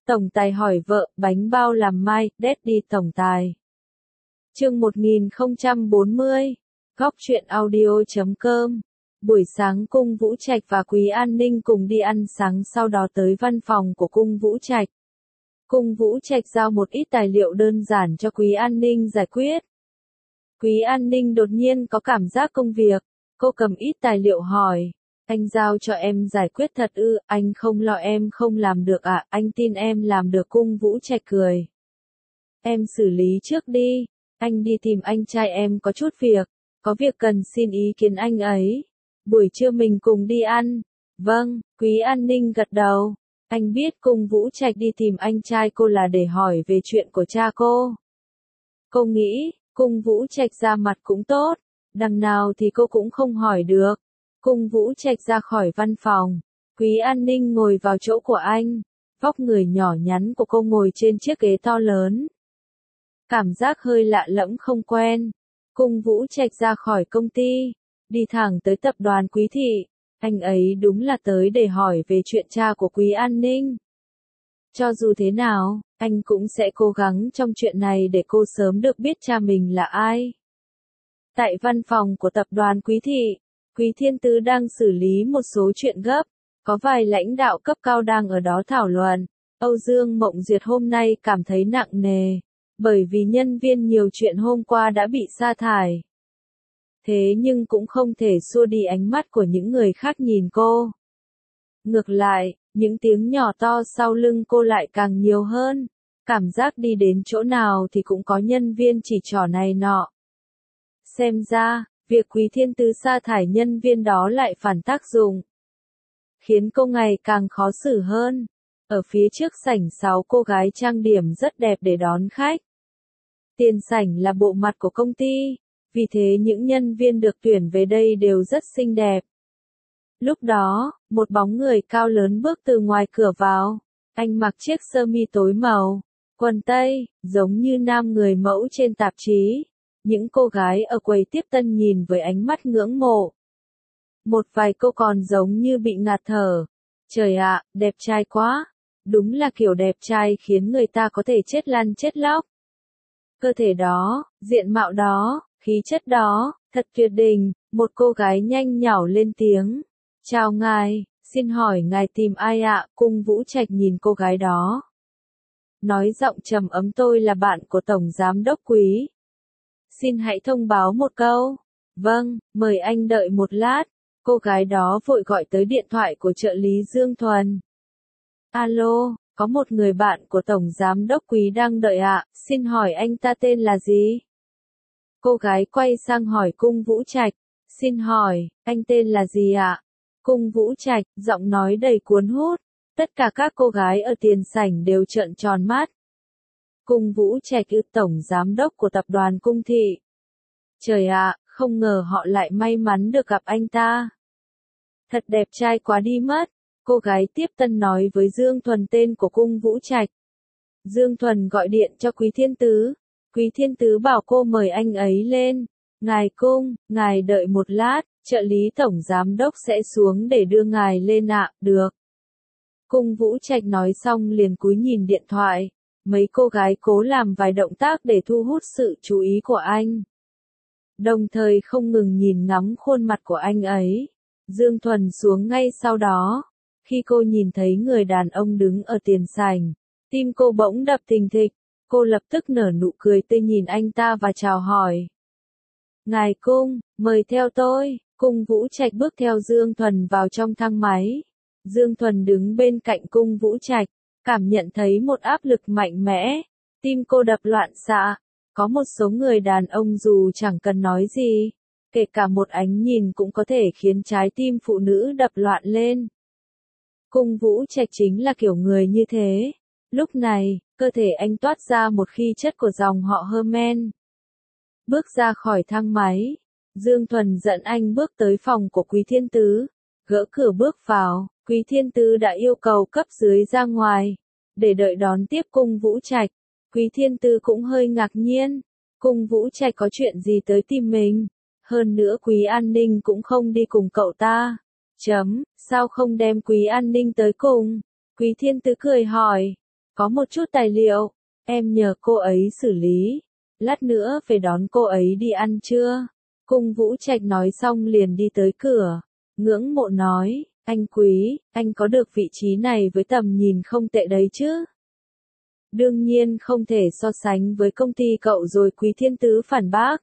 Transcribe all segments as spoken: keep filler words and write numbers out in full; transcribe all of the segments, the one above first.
Tổng tài hỏi vợ, bánh bao làm mai, Daddy tổng tài. Chương một nghìn không trăm bốn mươi. Góc truyện audio chấm com. Buổi sáng Cung Vũ Trạch và Quý An Ninh cùng đi ăn sáng, sau đó tới văn phòng của Cung Vũ Trạch. Cung Vũ Trạch giao một ít tài liệu đơn giản cho Quý An Ninh giải quyết. Quý An Ninh đột nhiên có cảm giác công việc, cô cầm ít tài liệu hỏi, anh giao cho em giải quyết thật ư? Anh không lo em không làm được à? Anh tin em làm được. Cung Vũ Trạch cười. Em xử lý trước đi, anh đi tìm anh trai em có chút việc, có việc cần xin ý kiến anh ấy. Buổi trưa mình cùng đi ăn. Vâng, Quý An Ninh gật đầu. Anh biết Cung Vũ Trạch đi tìm anh trai cô là để hỏi về chuyện của cha cô. Cô nghĩ, Cung Vũ Trạch ra mặt cũng tốt, đằng nào thì cô cũng không hỏi được. Cung Vũ Trạch ra khỏi văn phòng, Quý An Ninh ngồi vào chỗ của anh, vóc người nhỏ nhắn của cô ngồi trên chiếc ghế to lớn. Cảm giác hơi lạ lẫm không quen. Cung Vũ Trạch ra khỏi công ty, đi thẳng tới tập đoàn Quý Thị. Anh ấy đúng là tới để hỏi về chuyện cha của Quý An Ninh. Cho dù thế nào, anh cũng sẽ cố gắng trong chuyện này để cô sớm được biết cha mình là ai. Tại văn phòng của tập đoàn Quý Thị, Quý Thiên Tứ đang xử lý một số chuyện gấp, có vài lãnh đạo cấp cao đang ở đó thảo luận. Âu Dương Mộng Duyệt hôm nay cảm thấy nặng nề, bởi vì nhân viên nhiều chuyện hôm qua đã bị sa thải. Thế nhưng cũng không thể xua đi ánh mắt của những người khác nhìn cô. Ngược lại, những tiếng nhỏ to sau lưng cô lại càng nhiều hơn, cảm giác đi đến chỗ nào thì cũng có nhân viên chỉ trỏ này nọ. Xem ra, việc Quý Thiên Tứ sa thải nhân viên đó lại phản tác dụng, khiến cô ngày càng khó xử hơn. Ở phía trước sảnh sáu cô gái trang điểm rất đẹp để đón khách. Tiền sảnh là bộ mặt của công ty, vì thế những nhân viên được tuyển về đây đều rất xinh đẹp. Lúc đó, một bóng người cao lớn bước từ ngoài cửa vào. Anh mặc chiếc sơ mi tối màu, quần tây, giống như nam người mẫu trên tạp chí. Những cô gái ở quầy tiếp tân nhìn với ánh mắt ngưỡng mộ. Một vài cô còn giống như bị ngạt thở. Trời ạ, đẹp trai quá. Đúng là kiểu đẹp trai khiến người ta có thể chết lăn chết lóc. Cơ thể đó, diện mạo đó, khí chất đó, thật tuyệt đình. Một cô gái nhanh nhảu lên tiếng. Chào ngài, xin hỏi ngài tìm ai ạ? Cung Vũ Trạch nhìn cô gái đó, nói giọng trầm ấm, tôi là bạn của Tổng Giám Đốc Quý. Xin hãy thông báo một câu. Vâng, mời anh đợi một lát. Cô gái đó vội gọi tới điện thoại của trợ lý Dương Thuần. Alo, có một người bạn của Tổng Giám Đốc Quý đang đợi ạ, xin hỏi anh ta tên là gì? Cô gái quay sang hỏi Cung Vũ Trạch. Xin hỏi, anh tên là gì ạ? Cung Vũ Trạch, giọng nói đầy cuốn hút. Tất cả các cô gái ở tiền sảnh đều trợn tròn mắt. Cung Vũ Trạch ư? Tổng Giám Đốc của tập đoàn Cung Thị. Trời ạ, không ngờ họ lại may mắn được gặp anh ta. Thật đẹp trai quá đi mất. Cô gái tiếp tân nói với Dương Thuần tên của Cung Vũ Trạch. Dương Thuần gọi điện cho Quý Thiên Tứ. Quý Thiên Tứ bảo cô mời anh ấy lên. Ngài Cung, ngài đợi một lát, trợ lý Tổng Giám Đốc sẽ xuống để đưa ngài lên ạ. Được. Cung Vũ Trạch nói xong liền cúi nhìn điện thoại. Mấy cô gái cố làm vài động tác để thu hút sự chú ý của anh, đồng thời không ngừng nhìn ngắm khuôn mặt của anh ấy. Dương Thuần xuống ngay sau đó. Khi cô nhìn thấy người đàn ông đứng ở tiền sảnh, tim cô bỗng đập thình thịch. Cô lập tức nở nụ cười tươi nhìn anh ta và chào hỏi. Ngài Cung, mời theo tôi. Cung Vũ Trạch bước theo Dương Thuần vào trong thang máy. Dương Thuần đứng bên cạnh Cung Vũ Trạch, cảm nhận thấy một áp lực mạnh mẽ. Tim cô đập loạn xạ. Có một số người đàn ông dù chẳng cần nói gì, kể cả một ánh nhìn cũng có thể khiến trái tim phụ nữ đập loạn lên. Cung Vũ Trạch chính là kiểu người như thế. Lúc này, cơ thể anh toát ra một khí chất của dòng họ Herman. Bước ra khỏi thang máy, Dương Thuần dẫn anh bước tới phòng của Quý Thiên Tứ. Gỡ cửa bước vào, Quý Thiên Tứ đã yêu cầu cấp dưới ra ngoài, để đợi đón tiếp Cung Vũ Trạch. Quý Thiên Tứ cũng hơi ngạc nhiên. Cung Vũ Trạch có chuyện gì tới tìm mình? Hơn nữa Quý An Ninh cũng không đi cùng cậu ta. Chấm, sao không đem Quý An Ninh tới cùng? Quý Thiên Tứ cười hỏi. Có một chút tài liệu, em nhờ cô ấy xử lý. Lát nữa về đón cô ấy đi ăn trưa. Cung Vũ Trạch nói xong liền đi tới cửa. Ngưỡng mộ nói, anh Quý, anh có được vị trí này với tầm nhìn không tệ đấy chứ. Đương nhiên không thể so sánh với công ty cậu rồi. Quý Thiên Tứ phản bác.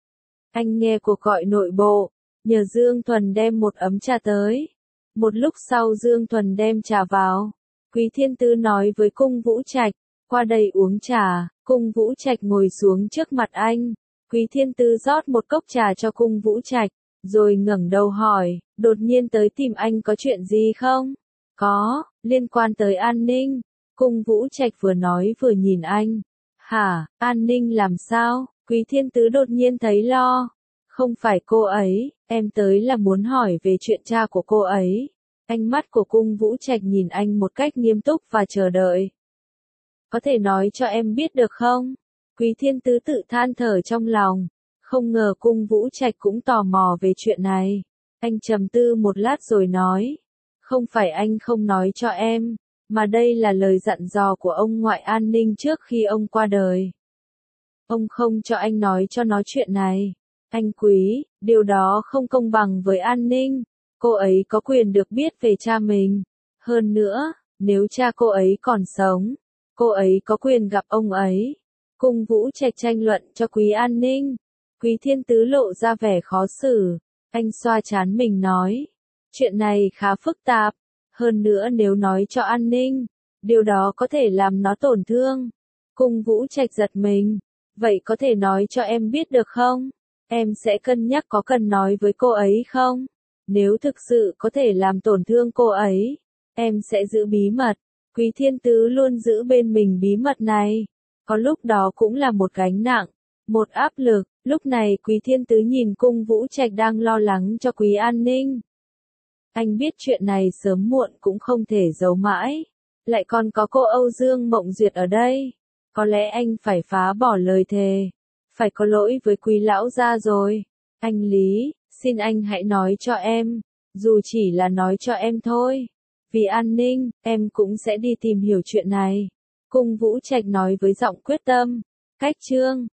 Anh nghe cuộc gọi nội bộ, nhờ Dương Thuần đem một ấm trà tới. Một lúc sau Dương Thuần đem trà vào. Quý Thiên Tứ nói với Cung Vũ Trạch, qua đây uống trà. Cung Vũ Trạch ngồi xuống trước mặt anh. Quý Thiên Tứ rót một cốc trà cho Cung Vũ Trạch, rồi ngẩng đầu hỏi, đột nhiên tới tìm anh có chuyện gì không? Có, liên quan tới an ninh. Cung Vũ Trạch vừa nói vừa nhìn anh. Hả, an ninh làm sao? Quý Thiên Tứ đột nhiên thấy lo. Không phải cô ấy, em tới là muốn hỏi về chuyện cha của cô ấy. Ánh mắt của Cung Vũ Trạch nhìn anh một cách nghiêm túc và chờ đợi. Có thể nói cho em biết được không? Quý Thiên Tứ tự than thở trong lòng. Không ngờ Cung Vũ Trạch cũng tò mò về chuyện này. Anh trầm tư một lát rồi nói. Không phải anh không nói cho em, mà đây là lời dặn dò của ông ngoại an ninh trước khi ông qua đời. Ông không cho anh nói cho nó chuyện này. Anh Quý, điều đó không công bằng với an ninh. Cô ấy có quyền được biết về cha mình. Hơn nữa, nếu cha cô ấy còn sống, cô ấy có quyền gặp ông ấy. Cung Vũ Trạch tranh luận cho Quý an ninh. Quý Thiên Tứ lộ ra vẻ khó xử. Anh xoa trán mình nói. Chuyện này khá phức tạp. Hơn nữa nếu nói cho an ninh, điều đó có thể làm nó tổn thương. Cung Vũ Trạch giật mình. Vậy có thể nói cho em biết được không? Em sẽ cân nhắc có cần nói với cô ấy không? Nếu thực sự có thể làm tổn thương cô ấy, em sẽ giữ bí mật. Quý Thiên Tứ luôn giữ bên mình bí mật này. Có lúc đó cũng là một gánh nặng, một áp lực. Lúc này Quý Thiên Tứ nhìn Cung Vũ Trạch đang lo lắng cho Quý an ninh. Anh biết chuyện này sớm muộn cũng không thể giấu mãi. Lại còn có cô Âu Dương Mộng Duyệt ở đây. Có lẽ anh phải phá bỏ lời thề. Phải có lỗi với Quý lão gia rồi. Anh Lý, xin anh hãy nói cho em. Dù chỉ là nói cho em thôi. Vì an ninh, em cũng sẽ đi tìm hiểu chuyện này. Cung Vũ Trạch nói với giọng quyết tâm. Cách chương